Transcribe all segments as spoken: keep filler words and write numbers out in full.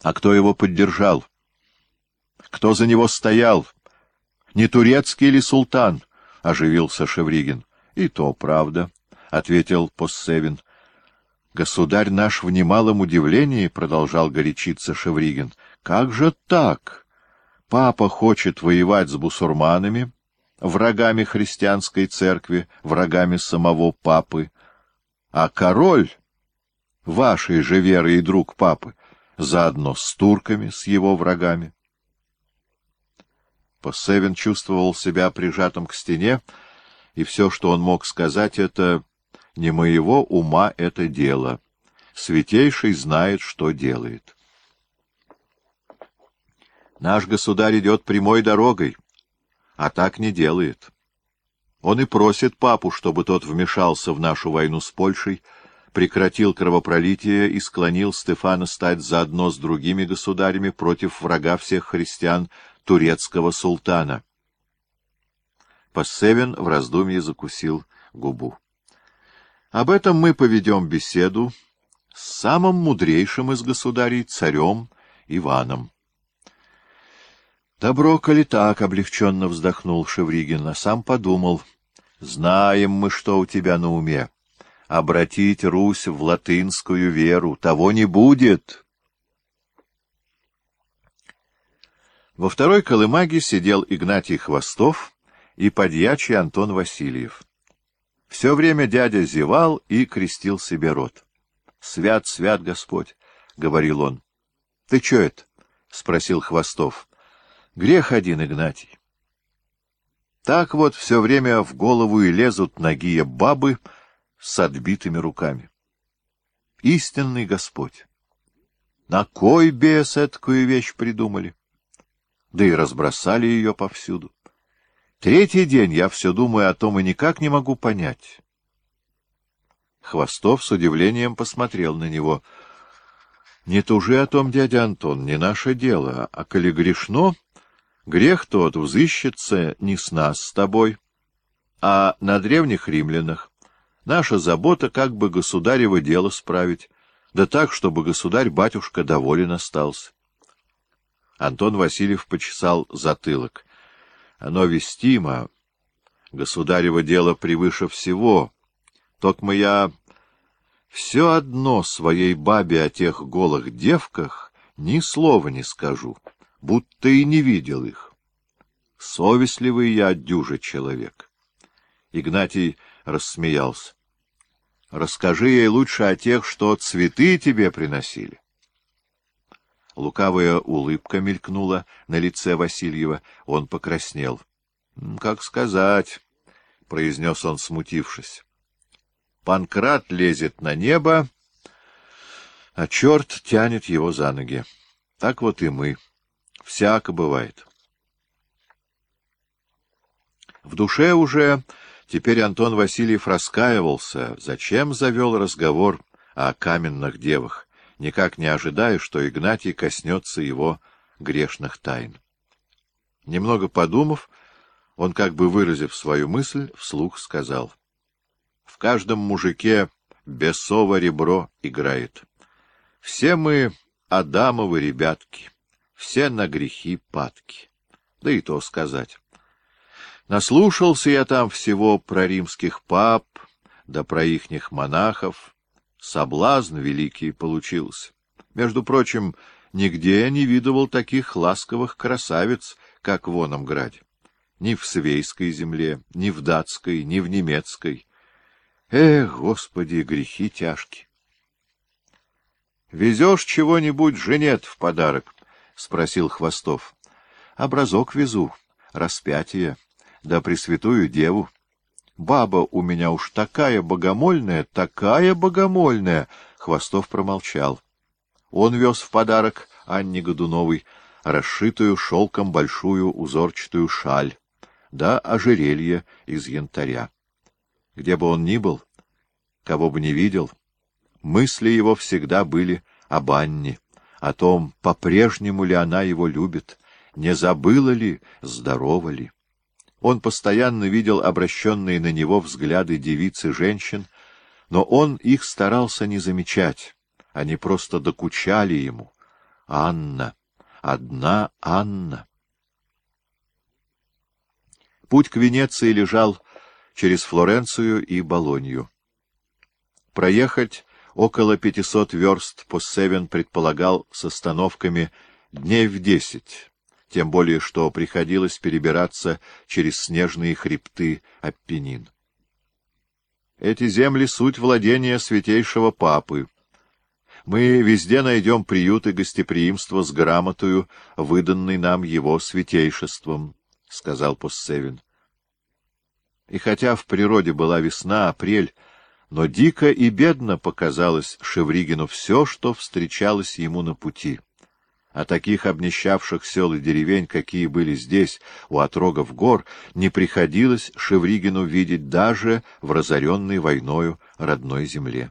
А кто его поддержал? Кто за него стоял? Не турецкий ли султан? — оживился Шевригин. — И то правда, — ответил Поссевин. — Государь наш в немалом удивлении, — продолжал горячиться Шевригин. — Как же так? Папа хочет воевать с бусурманами, врагами христианской церкви, врагами самого папы, а король, вашей же веры и друг папы, заодно с турками, с его врагами. Поссевин чувствовал себя прижатым к стене, и все, что он мог сказать, это «не моего ума это дело. Святейший знает, что делает». Наш государь идет прямой дорогой, а так не делает. Он и просит папу, чтобы тот вмешался в нашу войну с Польшей, прекратил кровопролитие и склонил Стефана стать заодно с другими государями против врага всех христиан, турецкого султана. Поссевин в раздумье закусил губу. Об этом мы поведем беседу с самым мудрейшим из государей, царем Иваном. Добро, коли так, — облегченно вздохнул Шевригин, а сам подумал. Знаем мы, что у тебя на уме. Обратить Русь в латынскую веру. Того не будет. Во второй колымаге сидел Игнатий Хвостов и подьячий Антон Васильев. Все время дядя зевал и крестил себе рот. — Свят, свят Господь, — говорил он. — Ты че это? — спросил Хвостов. — Грех один, Игнатий. Так вот все время в голову и лезут нагие бабы с отбитыми руками. Истинный Господь! На кой бес эткую вещь придумали? Да и разбросали ее повсюду. Третий день я все думаю о том и никак не могу понять. Хвостов с удивлением посмотрел на него. — Не тужи о том, дядя Антон, не наше дело, а коли грешно, грех тот взыщется не с нас с тобой, а на древних римлянах. Наша забота как бы государево дело справить, да так, чтобы государь-батюшка доволен остался. Антон Васильев почесал затылок. Оно вестимо, государево дело превыше всего. Токмо я все одно своей бабе о тех голых девках ни слова не скажу, будто и не видел их. Совестливый я дюже человек. Игнатий рассмеялся. — Расскажи ей лучше о тех, что цветы тебе приносили. Лукавая улыбка мелькнула на лице Васильева. Он покраснел. — Как сказать, — произнес он, смутившись. — Панкрат лезет на небо, а черт тянет его за ноги. Так вот и мы. Всяко бывает. В душе уже теперь Антон Васильев раскаивался, зачем завел разговор о каменных девах, никак не ожидая, что Игнатий коснется его грешных тайн. Немного подумав, он, как бы выразив свою мысль, вслух сказал: — В каждом мужике бесово ребро играет. Все мы Адамовы ребятки, все на грехи падки. Да и то сказать. Наслушался я там всего про римских пап, да про ихних монахов. Соблазн великий получился. Между прочим, нигде я не видывал таких ласковых красавиц, как в Ономграде. Ни в Свейской земле, ни в датской, ни в немецкой. Эх, Господи, грехи тяжкие. — Везешь чего-нибудь женет в подарок? — спросил Хвостов. — Образок везу, распятие, да Пресвятую Деву. Баба у меня уж такая богомольная, такая богомольная. Хвостов промолчал. Он вез в подарок Анне Годуновой расшитую шелком большую узорчатую шаль, да ожерелье из янтаря. Где бы он ни был, кого бы ни видел, мысли его всегда были об Анне, о том, по-прежнему ли она его любит, не забыла ли, здорова ли. Он постоянно видел обращенные на него взгляды девиц и женщин, но он их старался не замечать, они просто докучали ему. Анна, одна Анна. Путь к Венеции лежал через Флоренцию и Болонью. Проехать около пятисот верст Поссевен предполагал с остановками дней в десять, тем более что приходилось перебираться через снежные хребты Аппенин. Эти земли — суть владения святейшего папы. Мы везде найдем приют и гостеприимство с грамотою, выданной нам его святейшеством, — сказал Поссевен. И хотя в природе была весна, апрель, но дико и бедно показалось Шевригину все, что встречалось ему на пути. А таких обнищавших сел и деревень, какие были здесь, у отрогов гор, не приходилось Шевригину видеть даже в разоренной войною родной земле.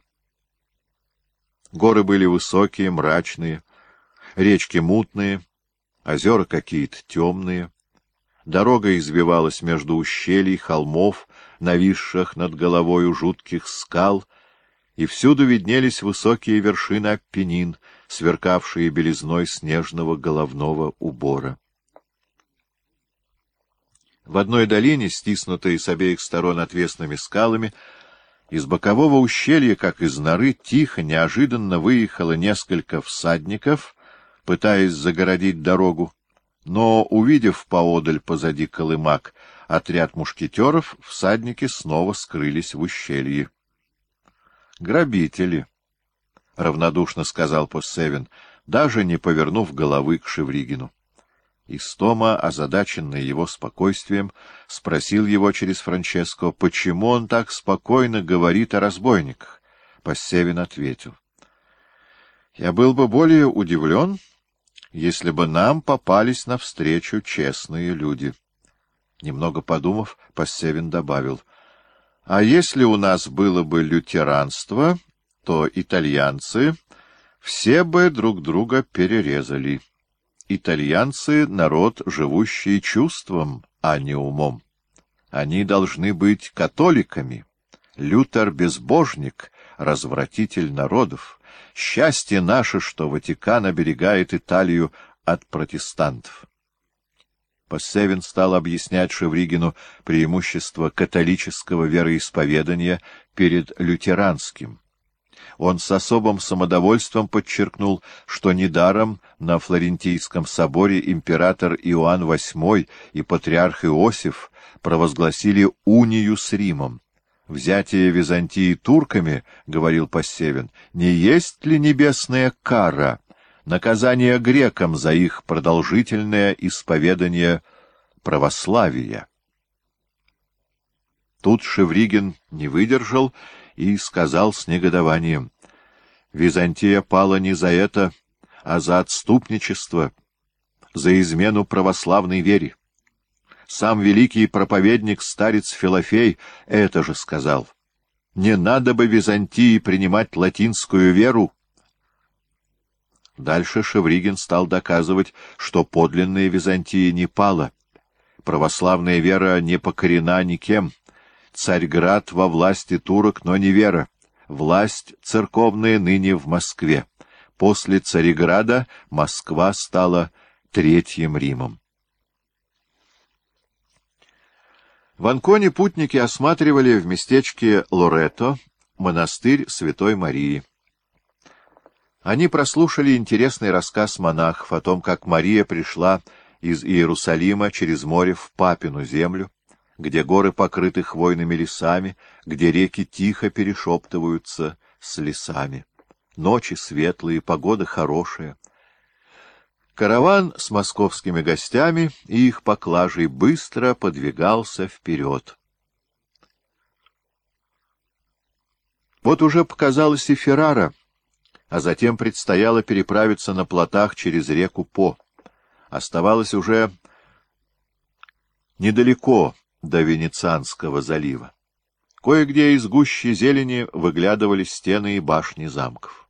Горы были высокие, мрачные, речки мутные, озера какие-то темные. Дорога извивалась между ущелий, холмов, нависших над головою жутких скал, и всюду виднелись высокие вершины Аппенин, сверкавшие белизной снежного головного убора. В одной долине, стиснутой с обеих сторон отвесными скалами, из бокового ущелья, как из норы, тихо, неожиданно выехало несколько всадников, пытаясь загородить дорогу, но, увидев поодаль позади колымак отряд мушкетеров, всадники снова скрылись в ущелье. — Грабители, — равнодушно сказал Поссевен, даже не повернув головы к Шевригину. Истома, озадаченный его спокойствием, спросил его через Франческо, почему он так спокойно говорит о разбойниках. Поссевен ответил: — Я был бы более удивлен, если бы нам попались навстречу честные люди. Немного подумав, Поссевен добавил: — А если у нас было бы лютеранство, то итальянцы все бы друг друга перерезали. Итальянцы — народ, живущий чувством, а не умом. Они должны быть католиками. Лютер — безбожник, развратитель народов. Счастье наше, что Ватикан оберегает Италию от протестантов. Поссевен стал объяснять Шевригину преимущество католического вероисповедания перед лютеранским. Он с особым самодовольством подчеркнул, что недаром на Флорентийском соборе император Иоанн восьмой и патриарх Иосиф провозгласили унию с Римом. «Взятие Византии турками, — говорил Поссевен, — не есть ли небесная кара, наказание грекам за их продолжительное исповедание православия?» Тут Шевригин не выдержал и сказал с негодованием: «Византия пала не за это, а за отступничество, за измену православной вере. Сам великий проповедник, старец Филофей, это же сказал: не надо бы Византии принимать латинскую веру». Дальше Шевригин стал доказывать, что подлинная Византия не пала, православная вера не покорена никем. Царьград во власти турок, но не вера. Власть церковная ныне в Москве. После Царьграда Москва стала Третьим Римом. В Анконе путники осматривали в местечке Лоретто монастырь Святой Марии. Они прослушали интересный рассказ монахов о том, как Мария пришла из Иерусалима через море в Папину землю, где горы покрыты хвойными лесами, где реки тихо перешептываются с лесами. Ночи светлые, погода хорошая. Караван с московскими гостями и их поклажей быстро подвигался вперед. Вот уже показалась и Феррара, а затем предстояло переправиться на плотах через реку По. Оставалось уже недалеко до Венецианского залива. Кое-где из гущи зелени выглядывали стены и башни замков.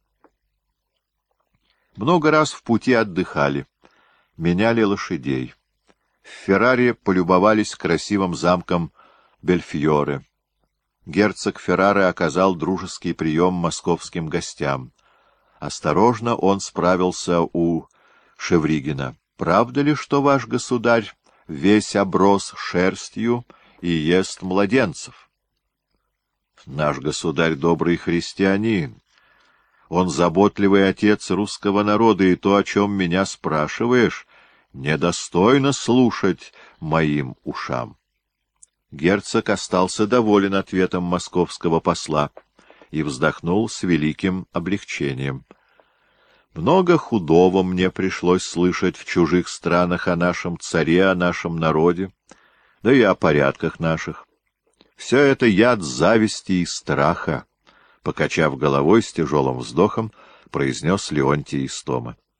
Много раз в пути отдыхали, меняли лошадей. В Ферраре полюбовались красивым замком Бельфьоре. Герцог Феррары оказал дружеский прием московским гостям. Осторожно он справился у Шевригина. Правда ли, что ваш государь весь оброс шерстью и ест младенцев? Наш государь добрый христианин. Он заботливый отец русского народа, и то, о чем меня спрашиваешь, недостойно слушать моим ушам. Герцог остался доволен ответом московского посла и вздохнул с великим облегчением. Много худого мне пришлось слышать в чужих странах о нашем царе, о нашем народе, да и о порядках наших. Все это яд зависти и страха, — покачав головой с тяжелым вздохом, произнес Леонтий Истома.